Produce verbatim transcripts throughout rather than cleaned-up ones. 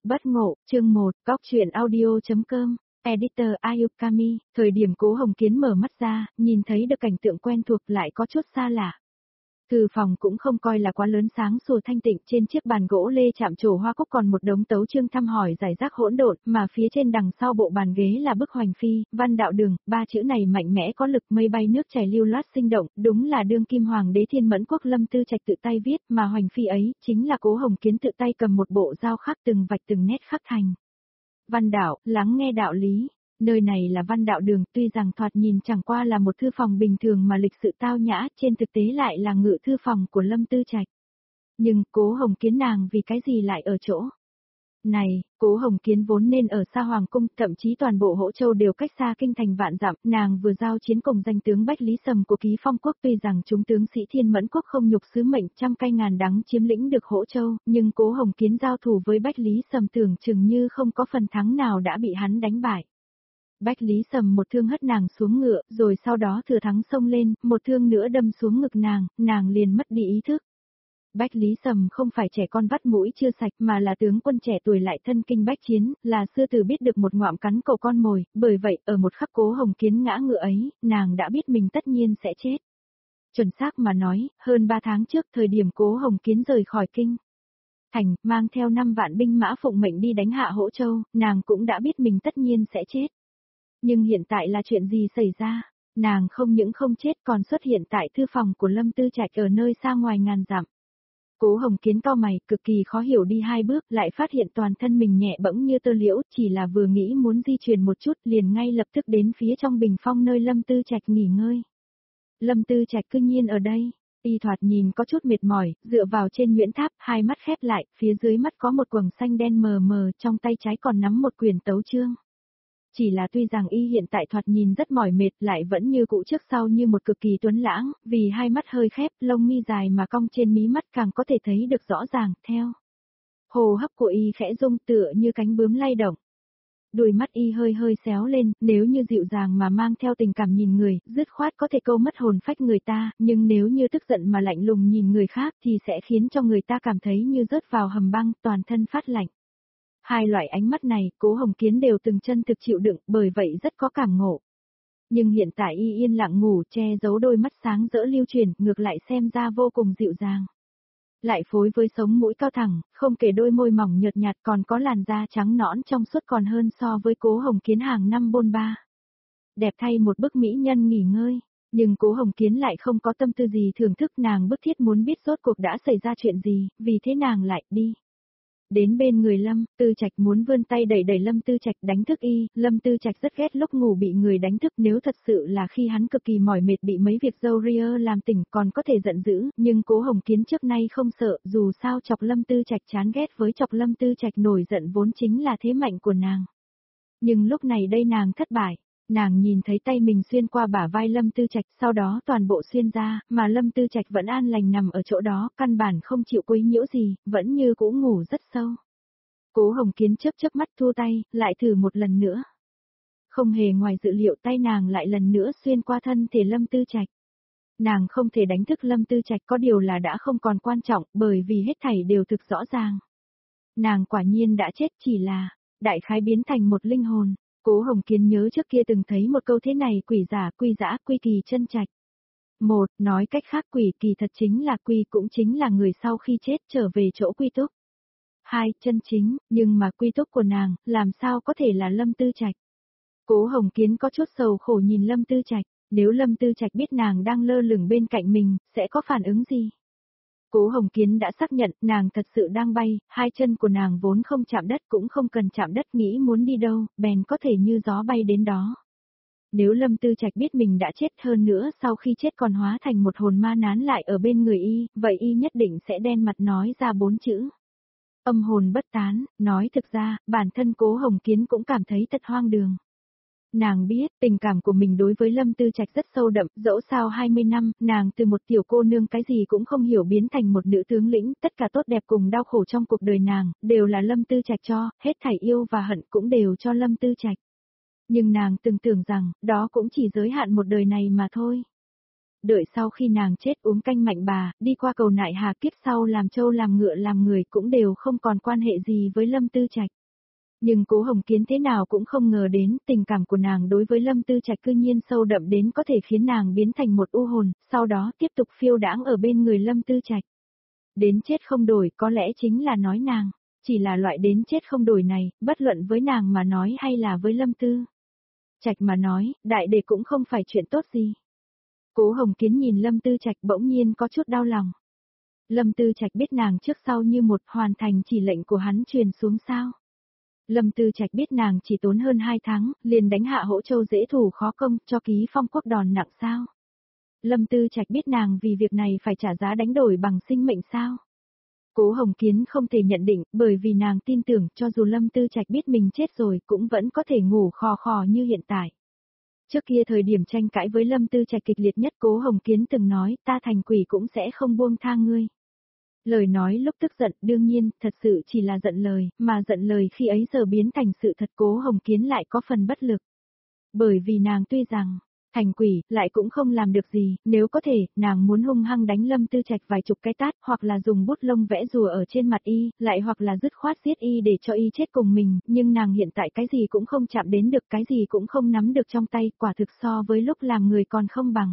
Bất ngộ, chương một, góc truyện audio.com, editor Ayukami, thời điểm Cố Hồng Kiến mở mắt ra, nhìn thấy được cảnh tượng quen thuộc lại có chút xa lạ. Thư phòng cũng không coi là quá lớn sáng sủa thanh tịnh, trên chiếc bàn gỗ lê chạm trổ hoa cúc còn một đống tấu chương thăm hỏi giải rác hỗn độn, mà phía trên đằng sau bộ bàn ghế là bức hoành phi, văn đạo đường, ba chữ này mạnh mẽ có lực, mây bay nước chảy lưu loát sinh động, đúng là đương kim hoàng đế Thiên Mẫn Quốc Lâm Tư Trạch tự tay viết, mà hoành phi ấy chính là Cố Hồng Kiến tự tay cầm một bộ dao khắc từng vạch từng nét khắc thành. Văn đạo, lắng nghe đạo lý. Nơi này là văn đạo đường, tuy rằng thoạt nhìn chẳng qua là một thư phòng bình thường mà lịch sự tao nhã, trên thực tế lại là ngự thư phòng của Lâm Tư Trạch. Nhưng Cố Hồng Kiến nàng vì cái gì lại ở chỗ này? Cố Hồng Kiến vốn nên ở xa Hoàng Cung, thậm chí toàn bộ Hỗ Châu đều cách xa kinh thành vạn dặm, nàng vừa giao chiến cùng danh tướng Bách Lý Sầm của Ký Phong Quốc, tuy rằng chúng tướng sĩ Thiên Mẫn Quốc không nhục sứ mệnh trăm cây ngàn đắng chiếm lĩnh được Hỗ Châu, nhưng Cố Hồng Kiến giao thủ với Bách Lý Sầm tưởng chừng như không có phần thắng nào đã bị hắn đánh bại. Bách Lý Sầm một thương hất nàng xuống ngựa, rồi sau đó thừa thắng xông lên, một thương nữa đâm xuống ngực nàng, nàng liền mất đi ý thức. Bách Lý Sầm không phải trẻ con vắt mũi chưa sạch mà là tướng quân trẻ tuổi lại thân kinh bách chiến, là sư tử biết được một ngoạm cắn cổ con mồi, bởi vậy ở một khắc Cố Hồng Kiến ngã ngựa ấy, nàng đã biết mình tất nhiên sẽ chết. Chuẩn xác mà nói, hơn ba tháng trước thời điểm Cố Hồng Kiến rời khỏi kinh thành, mang theo năm vạn binh mã phụng mệnh đi đánh hạ Hỗ Châu, nàng cũng đã biết mình tất nhiên sẽ chết. Nhưng hiện tại là chuyện gì xảy ra? Nàng không những không chết còn xuất hiện tại thư phòng của Lâm Tư Trạch ở nơi xa ngoài ngàn dặm. Cố Hồng Kiến cau mày, cực kỳ khó hiểu đi hai bước, lại phát hiện toàn thân mình nhẹ bẫng như tơ liễu, chỉ là vừa nghĩ muốn di chuyển một chút, liền ngay lập tức đến phía trong bình phong nơi Lâm Tư Trạch nghỉ ngơi. Lâm Tư Trạch cư nhiên ở đây. Y thoạt nhìn có chút mệt mỏi, dựa vào trên nhuyễn tháp, hai mắt khép lại, phía dưới mắt có một quầng xanh đen mờ mờ, trong tay trái còn nắm một quyển tấu chương. Chỉ là tuy rằng y hiện tại thoạt nhìn rất mỏi mệt lại vẫn như cũ trước sau như một cực kỳ tuấn lãng, vì hai mắt hơi khép, lông mi dài mà cong trên mí mắt càng có thể thấy được rõ ràng, theo. Hô hấp của y khẽ rung tựa như cánh bướm lay động. Đôi mắt y hơi hơi xéo lên, nếu như dịu dàng mà mang theo tình cảm nhìn người, dứt khoát có thể câu mất hồn phách người ta, nhưng nếu như tức giận mà lạnh lùng nhìn người khác thì sẽ khiến cho người ta cảm thấy như rớt vào hầm băng, toàn thân phát lạnh. Hai loại ánh mắt này, Cố Hồng Kiến đều từng chân thực chịu đựng, bởi vậy rất có cảm ngộ. Nhưng hiện tại y yên lặng ngủ, che giấu đôi mắt sáng rỡ lưu truyền, ngược lại xem ra vô cùng dịu dàng. Lại phối với sống mũi cao thẳng, không kể đôi môi mỏng nhợt nhạt còn có làn da trắng nõn trong suốt còn hơn so với Cố Hồng Kiến hàng năm bôn ba. Đẹp thay một bức mỹ nhân nghỉ ngơi, nhưng Cố Hồng Kiến lại không có tâm tư gì thưởng thức, nàng bức thiết muốn biết rốt cuộc đã xảy ra chuyện gì, vì thế nàng lại đi. Đến bên người Lâm Tư Trạch muốn vươn tay đẩy đẩy Lâm Tư Trạch đánh thức y, Lâm Tư Trạch rất ghét lúc ngủ bị người đánh thức, nếu thật sự là khi hắn cực kỳ mỏi mệt bị mấy việc dâu ria làm tỉnh còn có thể giận dữ, nhưng Cố Hồng Kiến trước nay không sợ, dù sao chọc Lâm Tư Trạch chán ghét với chọc Lâm Tư Trạch nổi giận vốn chính là thế mạnh của nàng. Nhưng lúc này đây nàng thất bại. Nàng nhìn thấy tay mình xuyên qua bả vai Lâm Tư Trạch, sau đó toàn bộ xuyên ra, mà Lâm Tư Trạch vẫn an lành nằm ở chỗ đó, căn bản không chịu quấy nhiễu gì, vẫn như cũ ngủ rất sâu. Cố Hồng Kiến chớp chớp mắt thua tay, lại thử một lần nữa. Không hề ngoài dự liệu, tay nàng lại lần nữa xuyên qua thân thể Lâm Tư Trạch. Nàng không thể đánh thức Lâm Tư Trạch, có điều là đã không còn quan trọng, bởi vì hết thảy đều thực rõ ràng. Nàng quả nhiên đã chết, chỉ là đại khái biến thành một linh hồn. Cố Hồng Kiến nhớ trước kia từng thấy một câu thế này, quỷ giả, quy dã, quy kỳ chân trạch. Một, nói cách khác quỷ kỳ thật chính là quy, cũng chính là người sau khi chết trở về chỗ quy túc. Hai, chân chính, nhưng mà quy túc của nàng, làm sao có thể là Lâm Tư Trạch. Cố Hồng Kiến có chút sầu khổ nhìn Lâm Tư Trạch, nếu Lâm Tư Trạch biết nàng đang lơ lửng bên cạnh mình, sẽ có phản ứng gì? Cố Hồng Kiến đã xác nhận nàng thật sự đang bay, hai chân của nàng vốn không chạm đất cũng không cần chạm đất, nghĩ muốn đi đâu, bèn có thể như gió bay đến đó. Nếu Lâm Tư Trạch biết mình đã chết, hơn nữa sau khi chết còn hóa thành một hồn ma nán lại ở bên người y, vậy y nhất định sẽ đen mặt nói ra bốn chữ. Âm hồn bất tán, nói thực ra, bản thân Cố Hồng Kiến cũng cảm thấy thật hoang đường. Nàng biết, tình cảm của mình đối với Lâm Tư Trạch rất sâu đậm, dẫu sao hai mươi năm, nàng từ một tiểu cô nương cái gì cũng không hiểu biến thành một nữ tướng lĩnh, tất cả tốt đẹp cùng đau khổ trong cuộc đời nàng, đều là Lâm Tư Trạch cho, hết thảy yêu và hận cũng đều cho Lâm Tư Trạch. Nhưng nàng từng tưởng rằng, đó cũng chỉ giới hạn một đời này mà thôi. Đợi sau khi nàng chết uống canh mạnh bà, đi qua cầu nại hà, kiếp sau làm trâu làm ngựa làm người cũng đều không còn quan hệ gì với Lâm Tư Trạch. Nhưng Cố Hồng Kiến thế nào cũng không ngờ đến tình cảm của nàng đối với Lâm Tư Trạch cư nhiên sâu đậm đến có thể khiến nàng biến thành một u hồn, sau đó tiếp tục phiêu đãng ở bên người Lâm Tư Trạch. Đến chết không đổi có lẽ chính là nói nàng, chỉ là loại đến chết không đổi này, bất luận với nàng mà nói hay là với Lâm Tư Trạch mà nói, đại đệ cũng không phải chuyện tốt gì. Cố Hồng Kiến nhìn Lâm Tư Trạch bỗng nhiên có chút đau lòng. Lâm Tư Trạch biết nàng trước sau như một hoàn thành chỉ lệnh của hắn truyền xuống sao. Lâm Tư Trạch biết nàng chỉ tốn hơn hai tháng, liền đánh hạ Hỗ Châu dễ thủ khó công, cho ký phong quốc đòn nặng sao. Lâm Tư Trạch biết nàng vì việc này phải trả giá đánh đổi bằng sinh mệnh sao. Cố Hồng Kiến không thể nhận định, bởi vì nàng tin tưởng cho dù Lâm Tư Trạch biết mình chết rồi cũng vẫn có thể ngủ khò khò như hiện tại. Trước kia thời điểm tranh cãi với Lâm Tư Trạch kịch liệt nhất Cố Hồng Kiến từng nói ta thành quỷ cũng sẽ không buông tha ngươi. Lời nói lúc tức giận đương nhiên, thật sự chỉ là giận lời, mà giận lời khi ấy giờ biến thành sự thật Cố Hồng Kiến lại có phần bất lực. Bởi vì nàng tuy rằng, thành quỷ, lại cũng không làm được gì, nếu có thể, nàng muốn hung hăng đánh Lâm Tư Trạch vài chục cái tát, hoặc là dùng bút lông vẽ rùa ở trên mặt y, lại hoặc là dứt khoát giết y để cho y chết cùng mình, nhưng nàng hiện tại cái gì cũng không chạm đến được, cái gì cũng không nắm được trong tay, quả thực so với lúc làm người còn không bằng.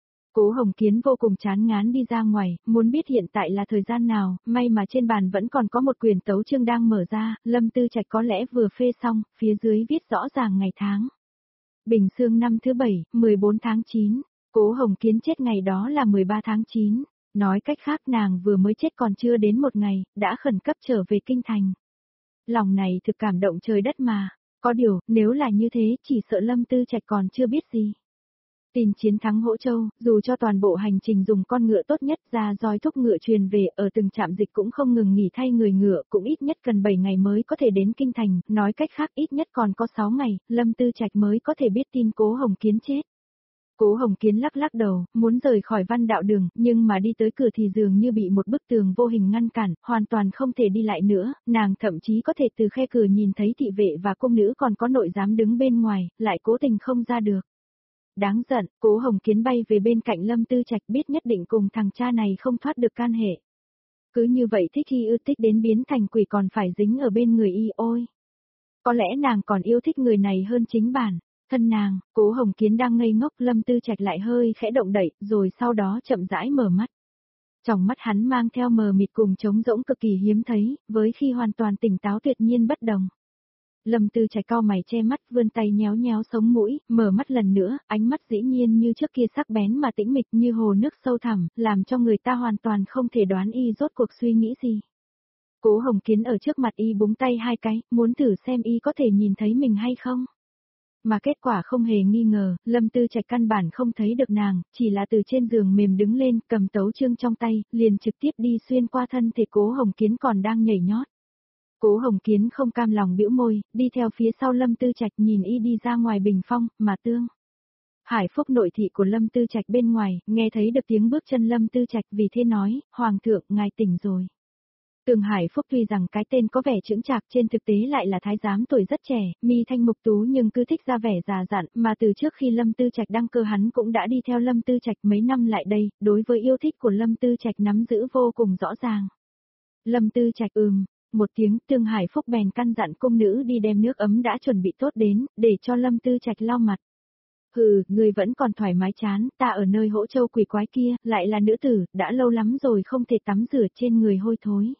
Cố Hồng Kiến vô cùng chán ngán đi ra ngoài, muốn biết hiện tại là thời gian nào, may mà trên bàn vẫn còn có một quyển tấu chương đang mở ra, Lâm Tư Trạch có lẽ vừa phê xong, phía dưới viết rõ ràng ngày tháng. Bình Sương năm thứ bảy, mười bốn tháng chín, Cố Hồng Kiến chết ngày đó là mười ba tháng chín, nói cách khác nàng vừa mới chết còn chưa đến một ngày, đã khẩn cấp trở về kinh thành. Lòng này thực cảm động trời đất mà, có điều, nếu là như thế chỉ sợ Lâm Tư Trạch còn chưa biết gì. Tin chiến thắng Hỗ Châu, dù cho toàn bộ hành trình dùng con ngựa tốt nhất ra roi thúc ngựa truyền về, ở từng trạm dịch cũng không ngừng nghỉ thay người ngựa, cũng ít nhất cần bảy ngày mới có thể đến kinh thành, nói cách khác ít nhất còn có sáu ngày, Lâm Tư Trạch mới có thể biết tin Cố Hồng Kiến chết. Cố Hồng Kiến lắc lắc đầu, muốn rời khỏi Văn Đạo Đường, nhưng mà đi tới cửa thì dường như bị một bức tường vô hình ngăn cản, hoàn toàn không thể đi lại nữa, nàng thậm chí có thể từ khe cửa nhìn thấy thị vệ và cung nữ còn có nội giám đứng bên ngoài, lại cố tình không ra được. Đáng giận, Cố Hồng Kiến bay về bên cạnh Lâm Tư Trạch biết nhất định cùng thằng cha này không thoát được can hệ. Cứ như vậy thích y ưa thích đến biến thành quỷ còn phải dính ở bên người y ôi. Có lẽ nàng còn yêu thích người này hơn chính bản, thân nàng, Cố Hồng Kiến đang ngây ngốc Lâm Tư Trạch lại hơi khẽ động đậy rồi sau đó chậm rãi mở mắt. Trong mắt hắn mang theo mờ mịt cùng trống rỗng cực kỳ hiếm thấy, với khi hoàn toàn tỉnh táo tuyệt nhiên bất đồng. Lâm Tư Trạch cau mày che mắt vươn tay nhéo nhéo sống mũi, mở mắt lần nữa, ánh mắt dĩ nhiên như trước kia sắc bén mà tĩnh mịch như hồ nước sâu thẳm, làm cho người ta hoàn toàn không thể đoán y rốt cuộc suy nghĩ gì. Cố Hồng Kiến ở trước mặt y búng tay hai cái, muốn thử xem y có thể nhìn thấy mình hay không. Mà kết quả không hề nghi ngờ, Lâm Tư Trạch căn bản không thấy được nàng, chỉ là từ trên giường mềm đứng lên, cầm tấu chương trong tay, liền trực tiếp đi xuyên qua thân thể Cố Hồng Kiến còn đang nhảy nhót. Cố Hồng Kiến không cam lòng bĩu môi, đi theo phía sau Lâm Tư Trạch nhìn y đi ra ngoài bình phong, mà tương. Hải Phúc nội thị của Lâm Tư Trạch bên ngoài, nghe thấy được tiếng bước chân Lâm Tư Trạch vì thế nói, Hoàng thượng, ngài tỉnh rồi. Tường Hải Phúc tuy rằng cái tên có vẻ chững chạc trên thực tế lại là thái giám tuổi rất trẻ, mi thanh mục tú nhưng cứ thích ra vẻ già dặn, mà từ trước khi Lâm Tư Trạch đăng cơ hắn cũng đã đi theo Lâm Tư Trạch mấy năm lại đây, đối với yêu thích của Lâm Tư Trạch nắm giữ vô cùng rõ ràng. Lâm Tư Trạch ừm, một tiếng, Tường Hải Phúc bèn căn dặn cung nữ đi đem nước ấm đã chuẩn bị tốt đến, để cho Lâm Tư Trạch lau mặt. Hừ, người vẫn còn thoải mái chán, ta ở nơi Hỗ Châu quỷ quái kia, lại là nữ tử, đã lâu lắm rồi không thể tắm rửa trên người hôi thối.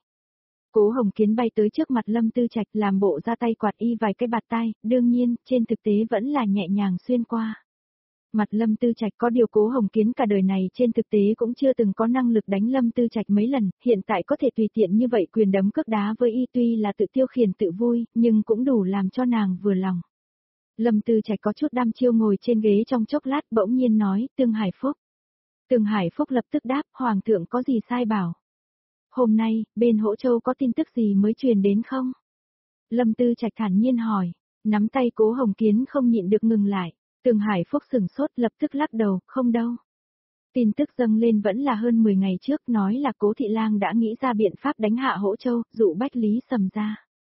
Cố Hồng Kiến bay tới trước mặt Lâm Tư Trạch làm bộ ra tay quạt y vài cái bạt tai, đương nhiên, trên thực tế vẫn là nhẹ nhàng xuyên qua. Mặt Lâm Tư Trạch có điều Cố Hồng Kiến cả đời này trên thực tế cũng chưa từng có năng lực đánh Lâm Tư Trạch mấy lần, hiện tại có thể tùy tiện như vậy quyền đấm cước đá với y tuy là tự tiêu khiển tự vui, nhưng cũng đủ làm cho nàng vừa lòng. Lâm Tư Trạch có chút đăm chiêu ngồi trên ghế trong chốc lát bỗng nhiên nói, Tường Hải Phúc. Tường Hải Phúc lập tức đáp, Hoàng thượng có gì sai bảo. Hôm nay, bên Hỗ Châu có tin tức gì mới truyền đến không? Lâm Tư Trạch thản nhiên hỏi, nắm tay Cố Hồng Kiến không nhịn được ngừng lại. Tường Hải Phúc sửng sốt lập tức lắc đầu, không đâu. Tin tức dâng lên vẫn là hơn mười ngày trước nói là Cố Thị Lang đã nghĩ ra biện pháp đánh hạ Hỗ Châu, dụ Bách Lý Sầm ra.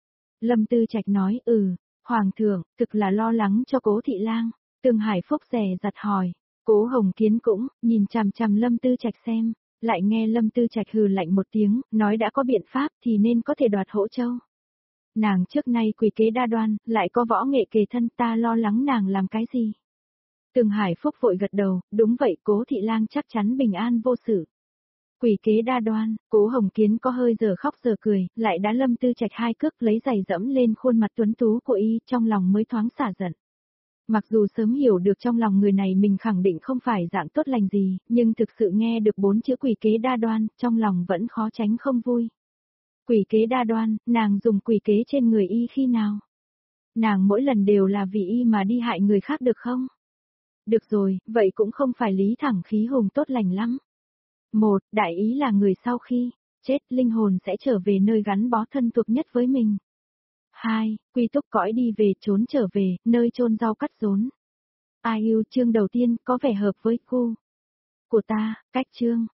Lâm Tư Trạch nói, ừ, Hoàng thượng, thực là lo lắng cho Cố Thị Lang. Tường Hải Phúc dè dặt hỏi, Cố Hồng Kiến cũng, nhìn chằm chằm Lâm Tư Trạch xem, lại nghe Lâm Tư Trạch hừ lạnh một tiếng, nói đã có biện pháp thì nên có thể đoạt Hỗ Châu. Nàng trước nay quỷ kế đa đoan, lại có võ nghệ kề thân, ta lo lắng nàng làm cái gì. Tường Hải Phúc vội gật đầu, đúng vậy, Cố thị lang chắc chắn bình an vô sự. Quỷ kế đa đoan, Cố Hồng Kiến có hơi giờ khóc giờ cười, lại đã Lâm Tư Trạch hai cước lấy giày dẫm lên khuôn mặt tuấn tú của y, trong lòng mới thoáng xả giận. Mặc dù sớm hiểu được trong lòng người này mình khẳng định không phải dạng tốt lành gì, nhưng thực sự nghe được bốn chữ quỷ kế đa đoan, trong lòng vẫn khó tránh không vui. Quỷ kế đa đoan, nàng dùng quỷ kế trên người y khi nào? Nàng mỗi lần đều là vì y mà đi hại người khác được không? Được rồi, vậy cũng không phải lý thẳng khí hùng tốt lành lắm. Một, đại ý là người sau khi chết, linh hồn sẽ trở về nơi gắn bó thân thuộc nhất với mình. Hai, quy túc cõi đi về trốn trở về, nơi chôn rau cắt rốn. Ai yêu chương đầu tiên có vẻ hợp với cô của ta, cách chương.